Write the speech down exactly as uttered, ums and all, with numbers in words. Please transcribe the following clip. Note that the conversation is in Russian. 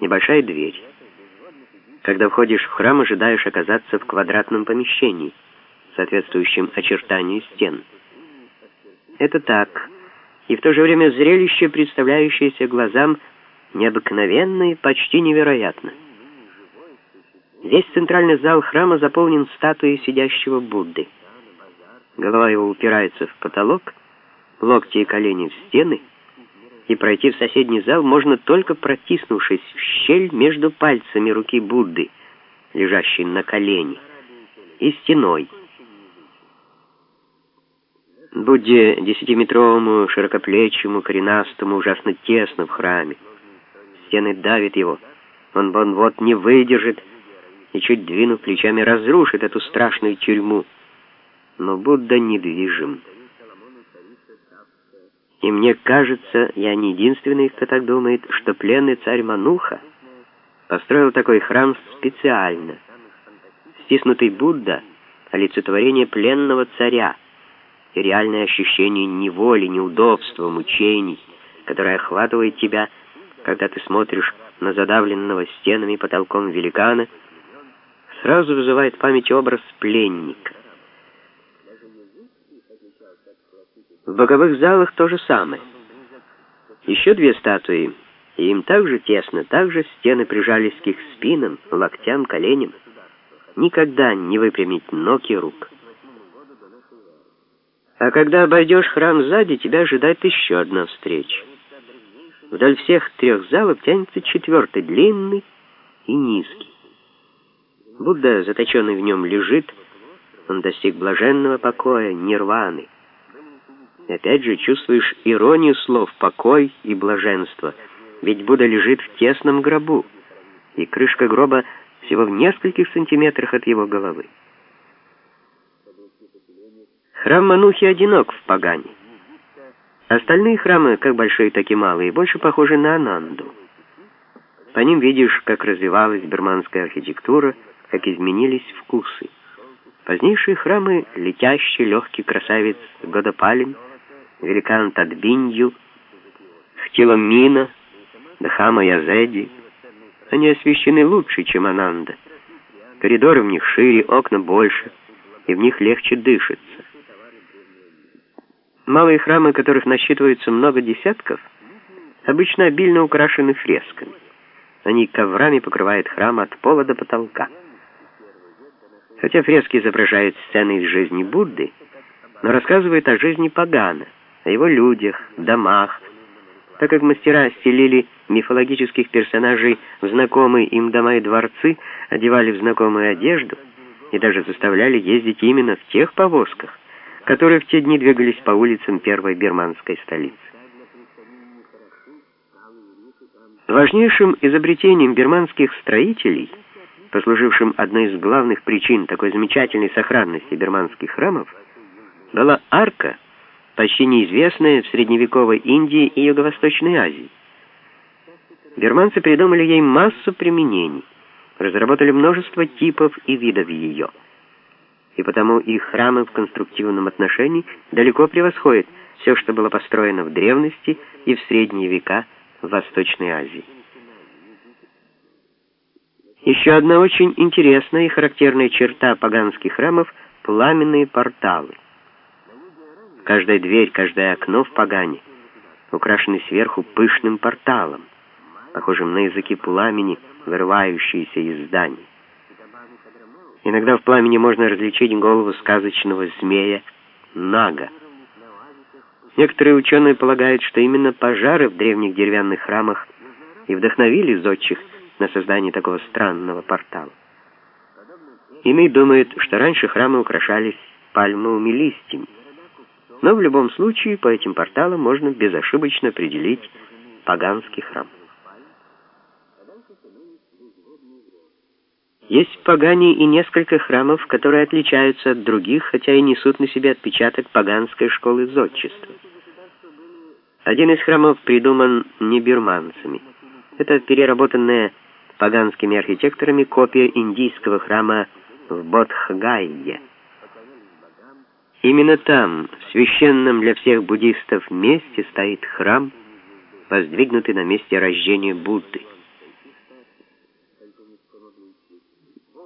небольшая дверь. Когда входишь в храм, ожидаешь оказаться в квадратном помещении, соответствующем очертанию стен. Это так, и в то же время зрелище, представляющееся глазам, необыкновенно и почти невероятно. Весь центральный зал храма заполнен статуей сидящего Будды. Голова его упирается в потолок, локти и колени в стены, и пройти в соседний зал можно только протиснувшись в щель между пальцами руки Будды, лежащей на колене, и стеной. Будде десятиметровому, широкоплечему, коренастому ужасно тесно в храме. Стены давят его. Он вот-вот не выдержит и, чуть двинув плечами, разрушит эту страшную тюрьму. Но Будда недвижим. И мне кажется, я не единственный, кто так думает, что пленный царь Мануха построил такой храм специально. Стиснутый Будда — олицетворение пленного царя, и реальное ощущение неволи, неудобства, мучений, которое охватывает тебя, когда ты смотришь на задавленного стенами и потолком великана, сразу вызывает в памяти образ пленника. В боковых залах то же самое. Еще две статуи, и им также тесно, также стены прижались к их спинам, локтям, коленям. Никогда не выпрямить ног и рук. А когда обойдешь храм сзади, тебя ожидает еще одна встреча. Вдоль всех трех залов тянется четвертый, длинный и низкий. Будда, заточенный в нем, лежит, он достиг блаженного покоя, нирваны. И опять же чувствуешь иронию слов «покой» и «блаженство», ведь Будда лежит в тесном гробу, и крышка гроба всего в нескольких сантиметрах от его головы. Храм Манухи одинок в Пагане. Остальные храмы, как большие, так и малые, больше похожи на Ананду. По ним видишь, как развивалась бирманская архитектура, как изменились вкусы. Позднейшие храмы — летящий, легкий красавец Годопалин, великан Тадбинью, Хтиломина, Дхама Язеди. Они освещены лучше, чем Ананда. Коридоры в них шире, окна больше, и в них легче дышится. Малые храмы, которых насчитывается много десятков, обычно обильно украшены фресками. Они коврами покрывают храм от пола до потолка. Хотя фрески изображают сцены из жизни Будды, но рассказывают о жизни Пагана, о его людях, домах, так как мастера стелили мифологических персонажей в знакомые им дома и дворцы, одевали в знакомую одежду и даже заставляли ездить именно в тех повозках, которые в те дни двигались по улицам первой бирманской столицы. Важнейшим изобретением бирманских строителей, послужившим одной из главных причин такой замечательной сохранности бирманских храмов, была арка, почти неизвестная в средневековой Индии и Юго-Восточной Азии. Бирманцы придумали ей массу применений, разработали множество типов и видов ее. И потому их храмы в конструктивном отношении далеко превосходят все, что было построено в древности и в средние века в Восточной Азии. Еще одна очень интересная и характерная черта паганских храмов — пламенные порталы. Каждая дверь, каждое окно в Пагане украшены сверху пышным порталом, похожим на языки пламени, вырывающиеся из зданий. Иногда в пламени можно различить голову сказочного змея Нага. Некоторые ученые полагают, что именно пожары в древних деревянных храмах и вдохновили зодчих на создание такого странного портала. Иные думают, что раньше храмы украшались пальмовыми листьями. Но в любом случае по этим порталам можно безошибочно определить паганский храм. Есть в Пагане и несколько храмов, которые отличаются от других, хотя и несут на себе отпечаток паганской школы зодчества. Один из храмов придуман не бирманцами. Это переработанная паганскими архитекторами копия индийского храма в Бодхгайе. Именно там, в священном для всех буддистов месте, стоит храм, воздвигнутый на месте рождения Будды. Эльфы мне помогли.